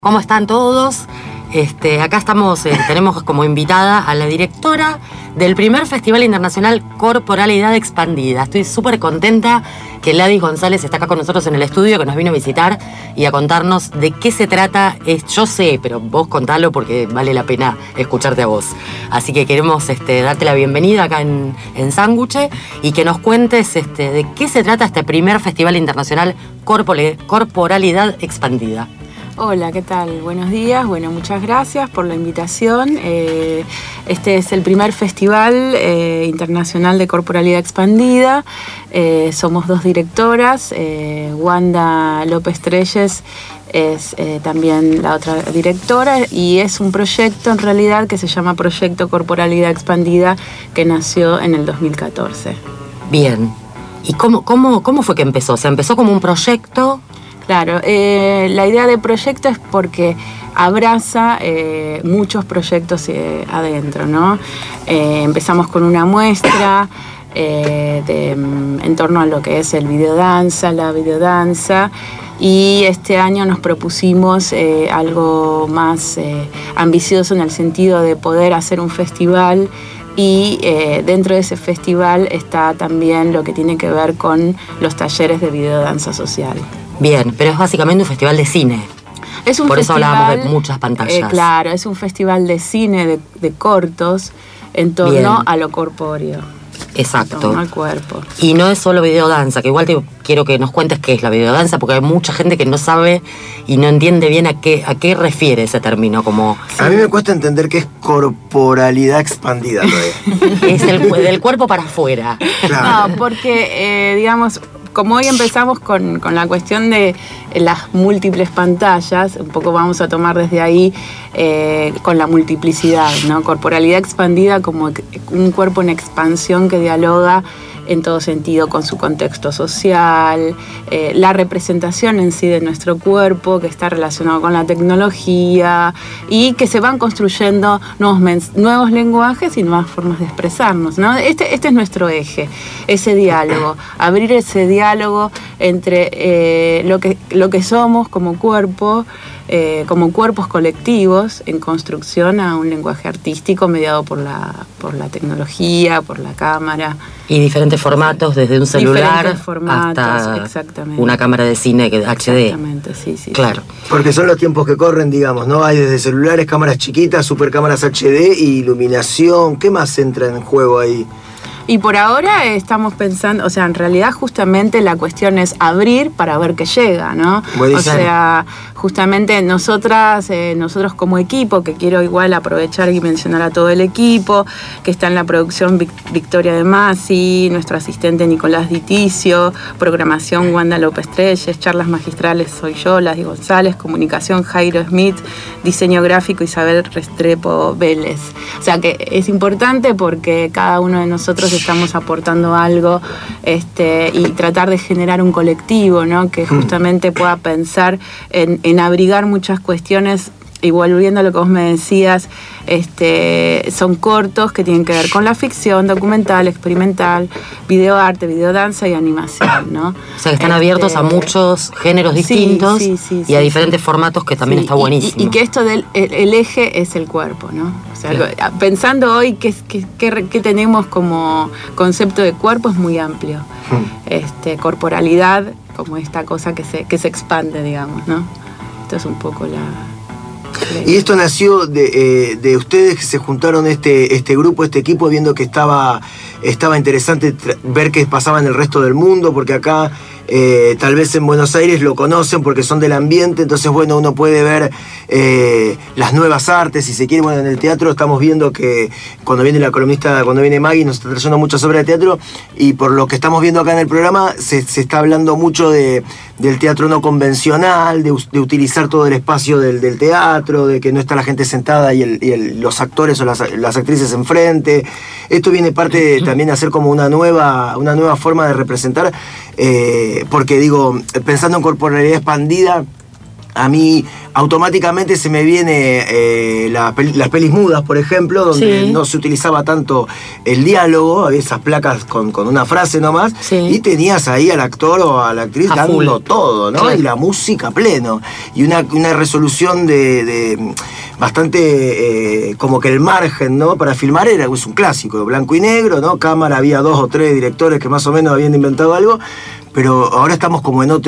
¿Cómo están todos? Acá estamos, tenemos como invitada a la directora del primer Festival Internacional Corporalidad Expandida. Estoy súper contenta que Ladis González está acá con nosotros en el estudio, que nos vino a visitar y a contarnos de qué se trata. Yo sé, pero vos contalo porque vale la pena escucharte a vos. Así que queremos darte la bienvenida acá en Sanguche y que nos cuentes de qué se trata este primer Festival Internacional Corporalidad Expandida. Hola, ¿qué tal? Buenos días. Bueno, muchas gracias por la invitación. Este es el primer Festival Internacional de Corporalidad Expandida. Somos dos directoras. Wanda López Treyes es también la otra directora y es un proyecto en realidad que se llama Proyecto Corporalidad Expandida, que nació en el 2014. Bien. ¿Y cómo fue que empezó? O sea, empezó como un proyecto. Claro, la idea de proyecto es porque abraza muchos proyectos adentro, ¿no? Empezamos con una muestra en torno a lo que es la videodanza, y este año nos propusimos algo más ambicioso en el sentido de poder hacer un festival. Y dentro de ese festival está también lo que tiene que ver con los talleres de videodanza social. Bien, pero es básicamente un festival de cine. Es un Por festival, eso hablábamos de muchas pantallas. Claro, es un festival de cine, de cortos, en torno a lo corpóreo. Exacto. En torno al cuerpo. Y no es solo videodanza, que igual quiero que nos cuentes qué es la videodanza, porque hay mucha gente que no sabe y no entiende bien a qué refiere ese término. Como... A mí me cuesta entender qué es corporalidad expandida. Es del cuerpo para afuera. Claro. No, porque, digamos... Como hoy empezamos con la cuestión de las múltiples pantallas, un poco vamos a tomar desde ahí con la multiplicidad, ¿no? Corporalidad expandida como un cuerpo en expansión que dialoga en todo sentido con su contexto social, la representación en sí de nuestro cuerpo, que está relacionado con la tecnología y que se van construyendo nuevos lenguajes y nuevas formas de expresarnos, ¿no? Este es nuestro eje, ese diálogo, abrir ese diálogo entre lo que somos como cuerpo, como cuerpos colectivos en construcción a un lenguaje artístico mediado por la tecnología, por la cámara. Y diferentes formatos, desde un celular hasta una cámara de cine HD. Exactamente, sí. Claro. Porque son los tiempos que corren, digamos, ¿no? Hay desde celulares, cámaras chiquitas, supercámaras HD, iluminación. ¿Qué más entra en juego ahí? Y por ahora estamos pensando, o sea, en realidad justamente la cuestión es abrir para ver qué llega, ¿no? O sea, justamente nosotros como equipo, que quiero igual aprovechar y mencionar a todo el equipo, que está en la producción Victoria de Masi, nuestro asistente Nicolás Diticio, programación Wanda López Treyes, charlas magistrales soy yo, Ladis González, comunicación Jairo Smith, diseño gráfico Isabel Restrepo Vélez. O sea que es importante porque cada uno de nosotros estamos aportando algo y tratar de generar un colectivo, ¿no? Que justamente pueda pensar en abrigar muchas cuestiones. Y volviendo a lo que vos me decías, son cortos que tienen que ver con la ficción, documental, experimental, videoarte, videodanza y animación, ¿no? O sea, que están abiertos a muchos géneros distintos y a diferentes formatos, que también está buenísimo. Y que esto el eje es el cuerpo, ¿no? O sea, pensando hoy qué tenemos como concepto de cuerpo es muy amplio. Corporalidad como esta cosa que se expande, digamos, ¿no? Esto es un poco Y esto nació de ustedes que se juntaron este grupo, este equipo, viendo que estaba interesante ver qué pasaba en el resto del mundo, porque acá tal vez en Buenos Aires lo conocen porque son del ambiente, entonces bueno, uno puede ver las nuevas artes, si se quiere. Bueno, en el teatro estamos viendo que cuando viene Maggie nos está trayendo muchas obras de teatro, y por lo que estamos viendo acá en el programa se está hablando mucho del teatro no convencional, de utilizar todo el espacio del teatro, de que no está la gente sentada y los actores o las actrices enfrente. Esto viene parte también a ser como una nueva forma de representar, porque digo, pensando en corporalidad expandida, a mí automáticamente se me viene las pelis mudas, por ejemplo, donde no se utilizaba tanto el diálogo, había esas placas con una frase nomás, y tenías ahí al actor o a la actriz dando todo, ¿no? Claro. Y la música a pleno. Y una resolución de bastante como que el margen, ¿no? Para filmar es un clásico, blanco y negro, ¿no? Cámara, había 2 o 3 directores que más o menos habían inventado algo, pero ahora estamos como en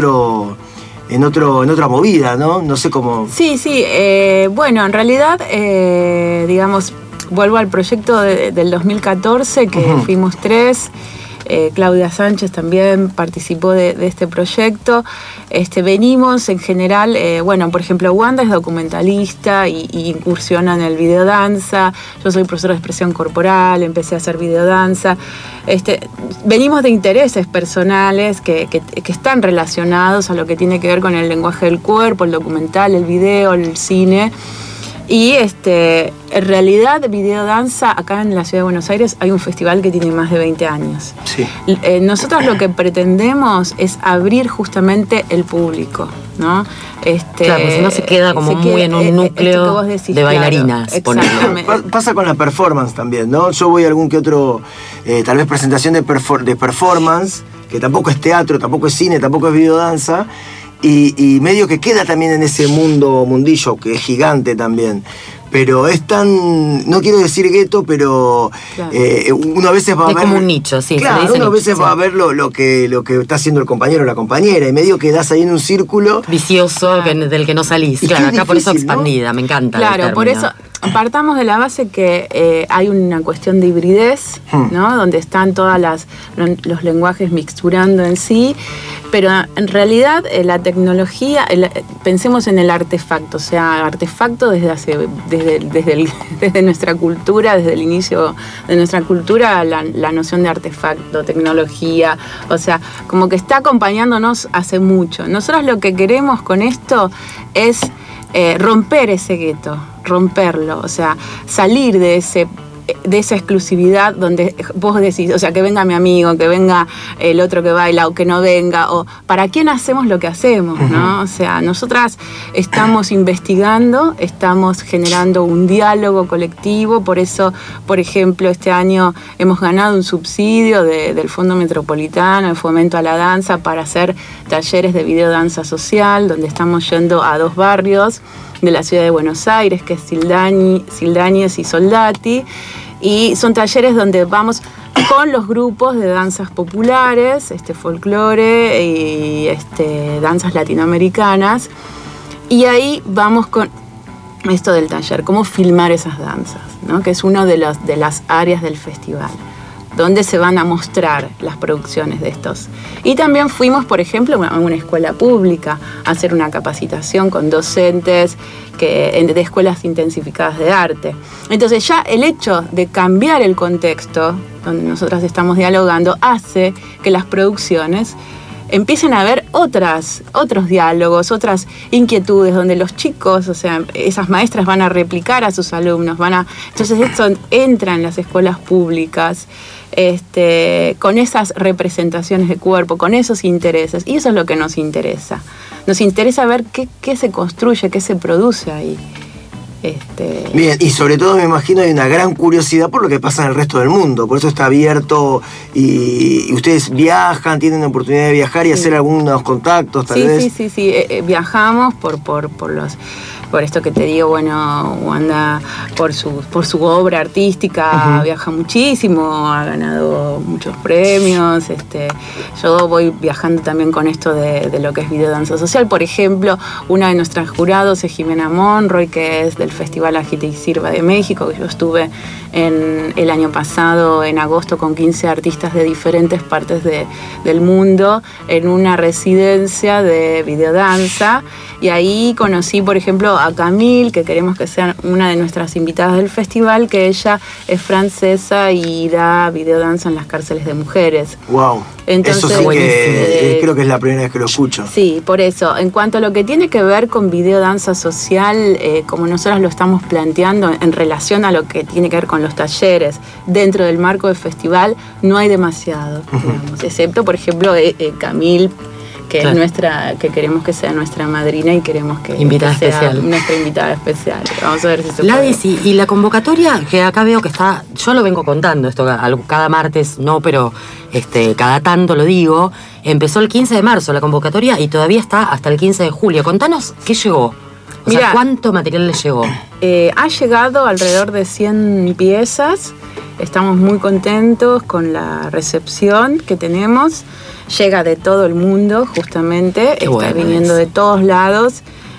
otra movida, ¿no? No sé cómo... Sí. Bueno, en realidad, digamos, vuelvo al proyecto del 2014, que fuimos 3. Claudia Sánchez también participó de este proyecto. Venimos en general, por ejemplo, Wanda es documentalista y incursiona en el videodanza. Yo soy profesora de expresión corporal, empecé a hacer videodanza. Venimos de intereses personales que están relacionados a lo que tiene que ver con el lenguaje del cuerpo, el documental, el video, el cine. Y en realidad, videodanza, acá en la Ciudad de Buenos Aires hay un festival que tiene más de 20 años. Sí. Nosotros lo que pretendemos es abrir justamente el público, ¿no? Claro, si no se queda como muy en un núcleo que vos decís, de bailarinas. Exactamente. Pasa con la performance también, ¿no? Yo voy a algún que otro, tal vez presentación de performance, que tampoco es teatro, tampoco es cine, tampoco es videodanza, y medio que queda también en ese mundillo, que es gigante también. Pero es tan, no quiero decir gueto, pero claro. Uno a veces va a ver... Es como un nicho, sí. Claro, uno a veces va a ver lo que está haciendo el compañero o la compañera, y medio quedás ahí en un círculo... vicioso, del que no salís. Claro, acá difícil, por eso expandida, ¿no? Me encanta. Claro, por eso partamos de la base que hay una cuestión de hibridez, ¿no? Donde están todos los lenguajes mixturando en sí, pero en realidad la tecnología, pensemos en el artefacto, o sea, artefacto desde nuestra cultura, desde el inicio de nuestra cultura, la noción de artefacto, tecnología, o sea, como que está acompañándonos hace mucho. Nosotros lo que queremos con esto es romper ese gueto, romperlo, o sea, salir de esa exclusividad donde vos decís, o sea, que venga mi amigo, que venga el otro que baila o que no venga, o para quién hacemos lo que hacemos, ¿no? O sea, nosotras estamos investigando, estamos generando un diálogo colectivo, por eso, por ejemplo, este año hemos ganado un subsidio del Fondo Metropolitano de Fomento a la Danza para hacer talleres de videodanza social, donde estamos yendo a 2 barrios de la Ciudad de Buenos Aires, que es Sildañez y Soldati, y son talleres donde vamos con los grupos de danzas populares, folclore y danzas latinoamericanas, y ahí vamos con esto del taller, cómo filmar esas danzas, ¿no? Que es una de las áreas del festival, donde se van a mostrar las producciones de estos. Y también fuimos, por ejemplo, a una escuela pública a hacer una capacitación con docentes de escuelas intensificadas de arte. Entonces ya el hecho de cambiar el contexto donde nosotras estamos dialogando hace que las producciones empiecen a haber otros diálogos, otras inquietudes, donde los chicos, o sea, esas maestras van a replicar a sus alumnos, entonces esto entra en las escuelas públicas, con esas representaciones de cuerpo, con esos intereses, y eso es lo que nos interesa. Nos interesa ver qué se construye, qué se produce ahí. Bien, y sobre todo me imagino hay una gran curiosidad por lo que pasa en el resto del mundo, por eso está abierto y ustedes viajan, tienen la oportunidad de viajar y hacer algunos contactos tal vez. Sí, viajamos por esto que te digo, bueno, Wanda por su obra artística viaja muchísimo, ha ganado muchos premios, yo voy viajando también con esto de lo que es videodanza social. Por ejemplo, una de nuestras jurados es Jimena Monroy, que es del Festival Agite y Sirva de México, que yo estuve el año pasado, en agosto, con 15 artistas de diferentes partes del mundo, en una residencia de videodanza, y ahí conocí, por ejemplo, a Camille, que queremos que sea una de nuestras invitadas del festival, que ella es francesa y da videodanza en las cárceles de mujeres. Wow. Entonces, eso sí que creo que es la primera vez que lo escucho. Sí, por eso. En cuanto a lo que tiene que ver con videodanza social, como nosotros lo estamos planteando en relación a lo que tiene que ver con los talleres dentro del marco del festival, no hay demasiado, digamos, excepto, por ejemplo, Camille, que es que queremos que sea nuestra madrina y queremos que sea nuestra invitada especial. Vamos a ver si se puede. Sí, y la convocatoria, que acá veo que está, yo lo vengo contando esto cada martes, no, pero cada tanto lo digo, empezó el 15 de marzo la convocatoria y todavía está hasta el 15 de julio. Contanos qué llegó. Mira, ¿cuánto material le llegó? Ha llegado alrededor de 100 piezas. Estamos muy contentos con la recepción que tenemos. Llega de todo el mundo, justamente. Qué está viniendo de todos lados.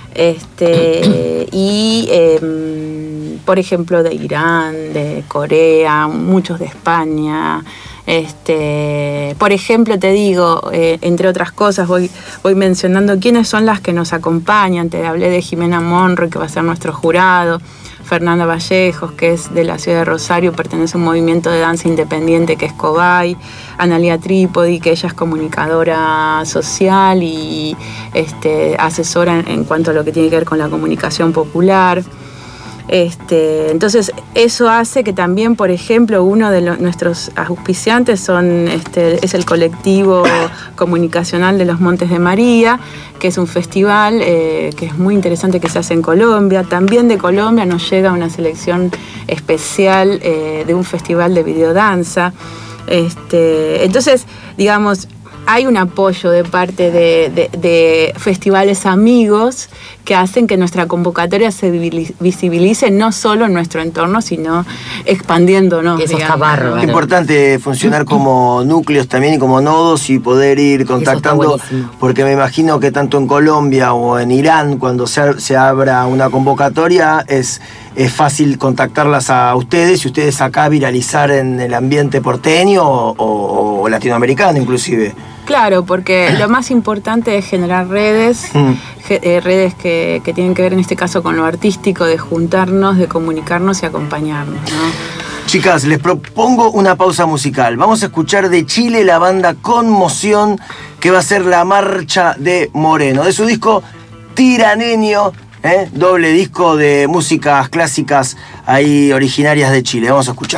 Y, por ejemplo, de Irán, de Corea, muchos de España. Por ejemplo, te digo, entre otras cosas, voy mencionando quiénes son las que nos acompañan. Te hablé de Jimena Monroy, que va a ser nuestro jurado. Fernanda Vallejos, que es de la ciudad de Rosario, pertenece a un movimiento de danza independiente que es Cobay. Analia Trípodi, que ella es comunicadora social y asesora en cuanto a lo que tiene que ver con la comunicación popular. Entonces eso hace que también, por ejemplo, uno de nuestros auspiciantes es el colectivo comunicacional de los Montes de María, que es un festival que es muy interesante, que se hace en Colombia. También de Colombia nos llega una selección especial de un festival de videodanza. Entonces, digamos, hay un apoyo de parte de festivales amigos que hacen que nuestra convocatoria se visibilice no solo en nuestro entorno, sino expandiéndonos. Eso está bárbaro. Es importante funcionar como núcleos también y como nodos y poder ir contactando, porque me imagino que tanto en Colombia o en Irán, cuando se abra una convocatoria, es fácil contactarlas a ustedes y ustedes acá viralizar en el ambiente porteño o latinoamericano inclusive. Claro, porque lo más importante es generar redes, redes que tienen que ver en este caso con lo artístico, de juntarnos, de comunicarnos y acompañarnos, ¿no? Chicas, les propongo una pausa musical. Vamos a escuchar de Chile la banda Conmoción, que va a ser La Marcha de Moreno, de su disco Tiraneño, doble disco de músicas clásicas ahí originarias de Chile. Vamos a escuchar.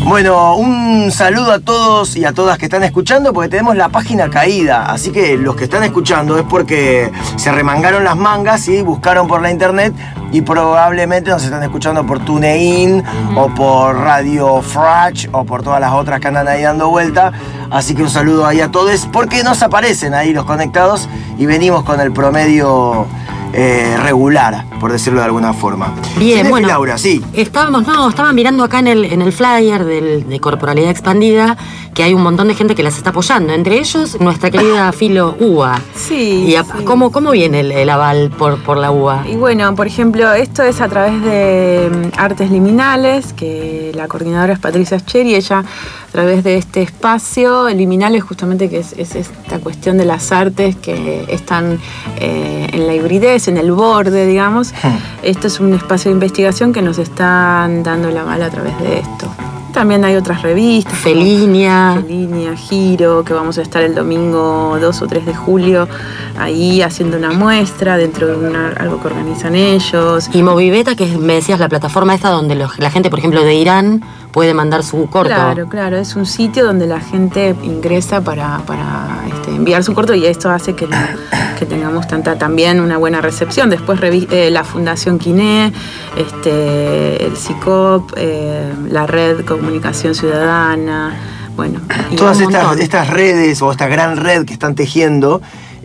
Bueno, un saludo a todos y a todas que están escuchando, porque tenemos la página caída. Así que los que están escuchando es porque se remangaron las mangas y buscaron por la internet, y probablemente nos están escuchando por TuneIn o por Radio Frash o por todas las otras que andan ahí dando vuelta. Así que un saludo ahí a todos, porque nos aparecen ahí los conectados y venimos con el promedio regular, por decirlo de alguna forma. Bien, bueno, Laura, sí. Estaba mirando acá en el flyer de Corporalidad Expandida que hay un montón de gente que las está apoyando, entre ellos nuestra querida Filo UBA. Sí. Y ¿cómo viene el aval por la UBA? Y bueno, por ejemplo, esto es a través de Artes Liminales, que la coordinadora es Patricia Scheri. Ella, a través de este espacio, Liminales justamente, que es esta cuestión de las artes que están en la hibridez, en el borde, digamos. Esto es un espacio de investigación que nos están dando la mala a través de esto. También hay otras revistas. Felinia, Giro, que vamos a estar el domingo 2 o 3 de julio ahí haciendo una muestra dentro de algo que organizan ellos. Y Moviveta, que me decías, la plataforma esta donde la gente, por ejemplo, de Irán puede mandar su corto. Claro, es un sitio donde la gente ingresa para enviar su corto, y esto hace que tengamos también una buena recepción. Después la Fundación Quiné, el CICOP, la Red Comunicación Ciudadana, bueno. Todas estas redes o esta gran red que están tejiendo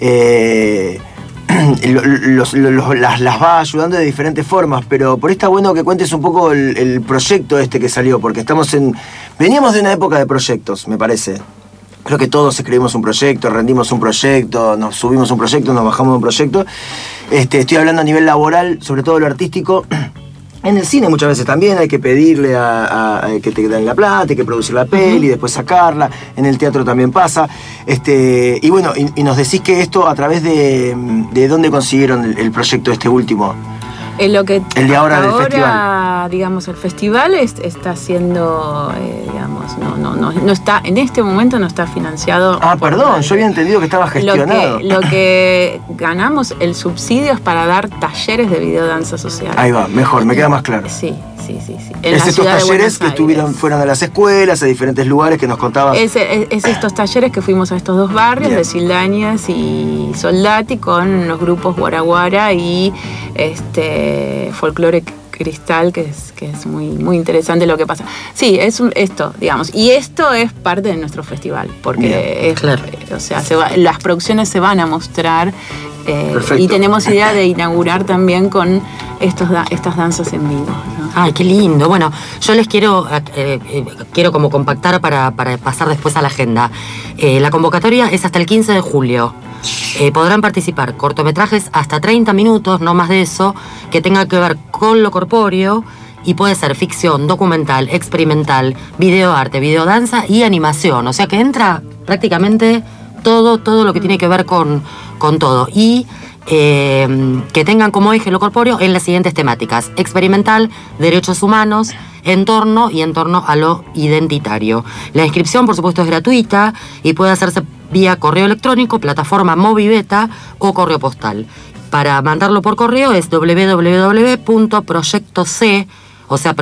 las va ayudando de diferentes formas, pero por ahí está bueno que cuentes un poco el proyecto que salió, porque veníamos de una época de proyectos, me parece. Creo que todos escribimos un proyecto, rendimos un proyecto, nos subimos un proyecto, nos bajamos de un proyecto. Estoy hablando a nivel laboral, sobre todo lo artístico. En el cine muchas veces también hay que pedirle a que te den la plata, hay que producir la peli, después sacarla. En el teatro también pasa. Y bueno, y nos decís que esto a través de dónde consiguieron el proyecto último. El de ahora del festival. Digamos, el festival está siendo, digamos, no está, en este momento no está financiado. Perdón, yo había entendido que estaba gestionado. Lo que ganamos, el subsidio, es para dar talleres de videodanza social. Ahí va, mejor, me queda más claro. Sí. Es estos talleres que fueron a las escuelas, a diferentes lugares que nos contabas. Es estos talleres que fuimos a estos dos barrios, de Sildañas y Soldati, con los grupos Guaraguara y Folclore Cristal, que es muy, muy interesante lo que pasa. Sí, esto, digamos. Y esto es parte de nuestro festival, porque o sea, las producciones se van a mostrar. Y tenemos idea de inaugurar también con estas danzas en vivo, ¿no? Ay, qué lindo. Bueno, yo les quiero como compactar para pasar después a la agenda. La convocatoria es hasta el 15 de julio. Podrán participar cortometrajes hasta 30 minutos, no más de eso, que tenga que ver con lo corpóreo, y puede ser ficción, documental, experimental, videoarte, videodanza y animación. O sea que entra prácticamente todo lo que tiene que ver con todo. Y que tengan como eje lo corpóreo en las siguientes temáticas: experimental, derechos humanos, entorno y entorno a lo identitario. La inscripción, por supuesto, es gratuita y puede hacerse vía correo electrónico, plataforma Moviveta o correo postal. Para mandarlo por correo es www.proyectoc, o sea,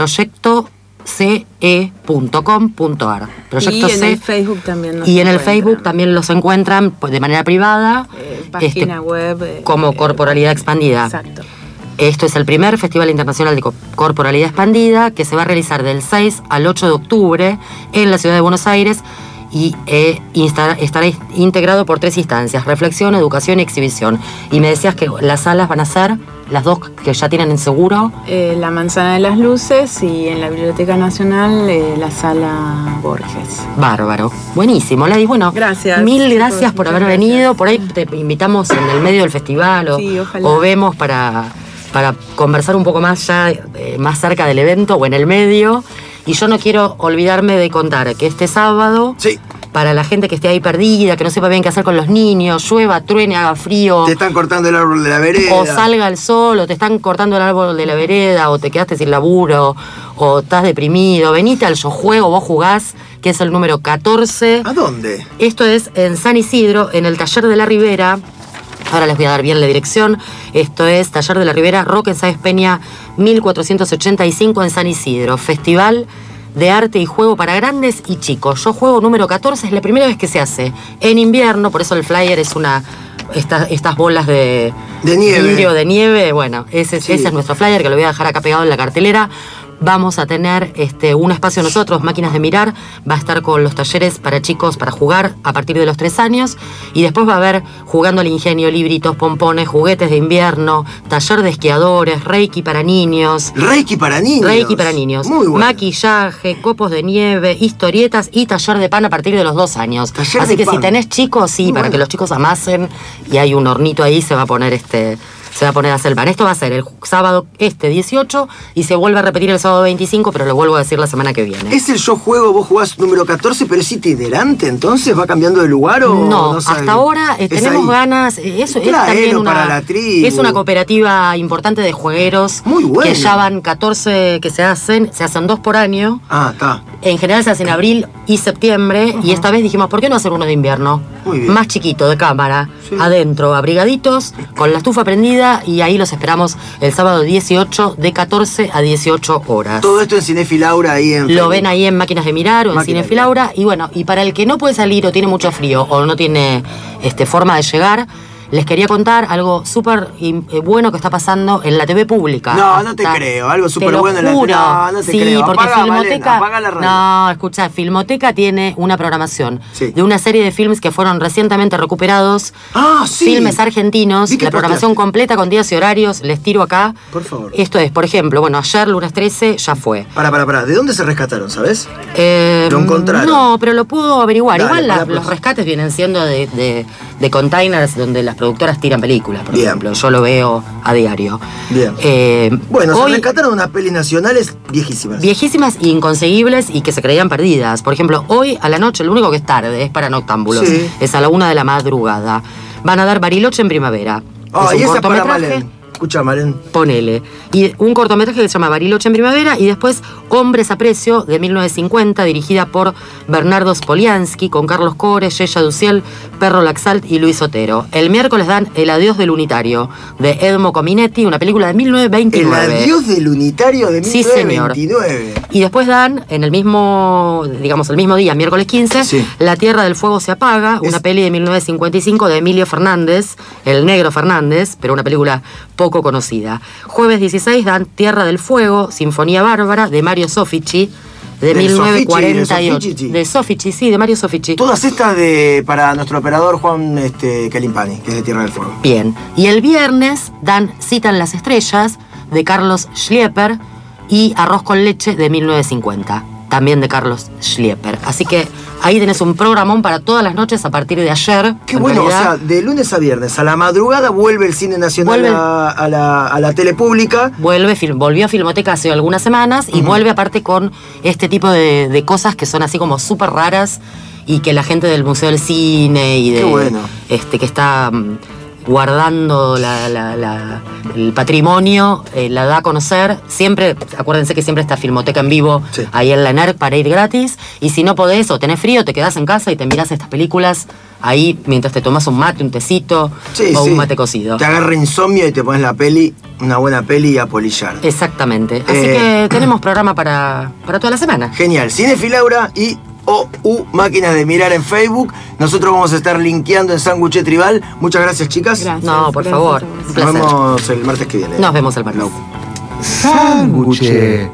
proyectoce.com.ar. Proyecto C. En el Facebook también en el Facebook también los encuentran de manera privada, página web, como Corporalidad Expandida. Exacto. Esto es el primer Festival Internacional de Corporalidad Expandida, que se va a realizar del 6 al 8 de octubre en la ciudad de Buenos Aires, y estará integrado por 3 instancias: reflexión, educación y exhibición. Y me decías que las salas van a ser las 2 que ya tienen en seguro. La Manzana de las Luces, y en la Biblioteca Nacional la Sala Borges. Bárbaro. Buenísimo, Ladis. Bueno, gracias. Mil gracias por haber venido. Por ahí te invitamos en el medio del festival o vemos para conversar un poco más ya, más cerca del evento o en el medio. Y yo no quiero olvidarme de contar que este sábado, para la gente que esté ahí perdida, que no sepa bien qué hacer con los niños, llueva, truene, haga frío, te están cortando el árbol de la vereda, o salga el sol, o te están cortando el árbol de la vereda, o te quedaste sin laburo, o estás deprimido, venite al Yo Juego, vos jugás, que es el número 14. ¿A dónde? Esto es en San Isidro, en el Taller de la Ribera. Ahora les voy a dar bien la dirección. Esto es Taller de la Ribera, Roque en Sáenz Peña, 1485 en San Isidro. Festival de arte y juego para grandes y chicos. Yo juego número 14, es la primera vez que se hace en invierno, por eso el flyer es estas bolas de nieve. Vidrio de nieve. Bueno, ese es nuestro flyer, que lo voy a dejar acá pegado en la cartelera. Vamos a tener un espacio nosotros, Máquinas de Mirar, va a estar con los talleres para chicos para jugar a partir de los 3 años, y después va a haber jugando al ingenio, libritos, pompones, juguetes de invierno, taller de esquiadores, reiki para niños. Reiki para niños. Reiki para niños. Muy bueno. Maquillaje, copos de nieve, historietas y taller de pan a partir de los 2 años. Taller Así de que pan. Si tenés chicos, sí, Muy para bueno. que los chicos amasen, y hay un hornito ahí, se va a poner se va a poner a hacer el pan. Esto va a ser el sábado 18 y se vuelve a repetir el sábado 25, pero lo vuelvo a decir la semana que viene. ¿Es el yo juego, vos jugás número 14, pero es itinerante entonces? ¿Va cambiando de lugar o no? sabe? Hasta ahora tenemos ganas. Eso es también para la tribu. Es una cooperativa importante de juegueros. Muy bueno. Que ya van 14 que se hacen 2 por año. Ah, está. En general se hacen en abril y septiembre, y esta vez dijimos, ¿por qué no hacer uno de invierno? Muy bien. Más chiquito, de cámara, Sí. adentro, abrigaditos, con la estufa prendida, y ahí los esperamos el sábado 18 de 14 a 18 horas. Todo esto en Cinefilaura ahí en Lo Facebook. ven ahí en Máquinas de Mirar o en Máquinas de Cinefilaura. Y bueno, y para el que no puede salir o tiene mucho frío o no tiene forma de llegar, les quería contar algo súper bueno que está pasando en la TV pública. No te creo. Algo súper bueno en la juro. No te sí, creo. porque Apaga, Filmoteca. Malena, apaga la radio. No, escucha, Filmoteca tiene una programación Sí. de una serie de films que fueron recientemente recuperados. Ah, sí. Filmes argentinos. Vi que La programación posteaste. completa con días y horarios. Les tiro acá. Por favor. Esto es, por ejemplo, bueno, ayer, lunes 13, ya fue. Pará. ¿De dónde se rescataron, sabes? Lo encontraron. No, pero lo puedo averiguar. Dale, Igual para la los próxima. rescates vienen siendo de containers donde las productoras tiran películas, por Bien. ejemplo. Yo lo veo a diario. Bien. Bueno, hoy, se rescataron unas pelis nacionales viejísimas. viejísimas e inconseguibles y que se creían perdidas. Por ejemplo, hoy a la noche, lo único que es tarde, es para noctámbulos. Sí. Es a la 1 de la madrugada. Van a dar Bariloche en primavera. Ah, Es un y esa es para cortometraje. Malen. Escucha, Malen. Ponele. Y un cortometraje que se llama Bariloche en primavera, y después Hombres a precio, de 1950, dirigida por Bernardo Spoliansky, con Carlos Cores, Yeya Duciel, Perro Laxalt y Luis Otero. El miércoles dan El adiós del unitario, de Edmo Cominetti, una película de 1929. El adiós del unitario de Sí, señor. 1929. Y después dan, en el mismo día, miércoles 15, Sí. La Tierra del Fuego se apaga, una peli de 1955 de Emilio Fernández, el negro Fernández, pero una película poco conocida. Jueves 16 dan Tierra del Fuego, Sinfonía Bárbara, de Mario Soffici, de 1948. De Soffici, sí, de Mario Soffici. Todas estas para nuestro operador Juan Calimpani, que es de Tierra del Fuego. Bien. Y el viernes dan Citan las estrellas, de Carlos Schlieper, y Arroz con leche, de 1950, también de Carlos Schlieper. Así que ahí tenés un programón para todas las noches a partir de ayer. Qué En bueno, realidad, o sea, de lunes a viernes, a la madrugada vuelve el cine nacional Vuelve. a la tele pública. volvió a Filmoteca hace algunas semanas y vuelve aparte con este tipo de cosas que son así como súper raras y que la gente del Museo del Cine y Qué bueno. que está guardando el patrimonio, la da a conocer. Siempre, acuérdense que siempre está Filmoteca en vivo, Sí. ahí en la NERC para ir gratis. Y si no podés o tenés frío, te quedás en casa y te mirás estas películas ahí mientras te tomás un mate, un tecito o un mate cocido. Te agarra insomnio y te pones la peli, una buena peli y a polillar. Exactamente. Así que tenemos programa para toda la semana. Genial. Cinefilaura y OU Máquinas de Mirar en Facebook. Nosotros vamos a estar linkeando en Sándwich Tribal. Muchas gracias, chicas. Gracias. No, por Gracias favor. a vos. Un Nos placer. vemos el martes que viene. Nos vemos el martes. No. Sándwich.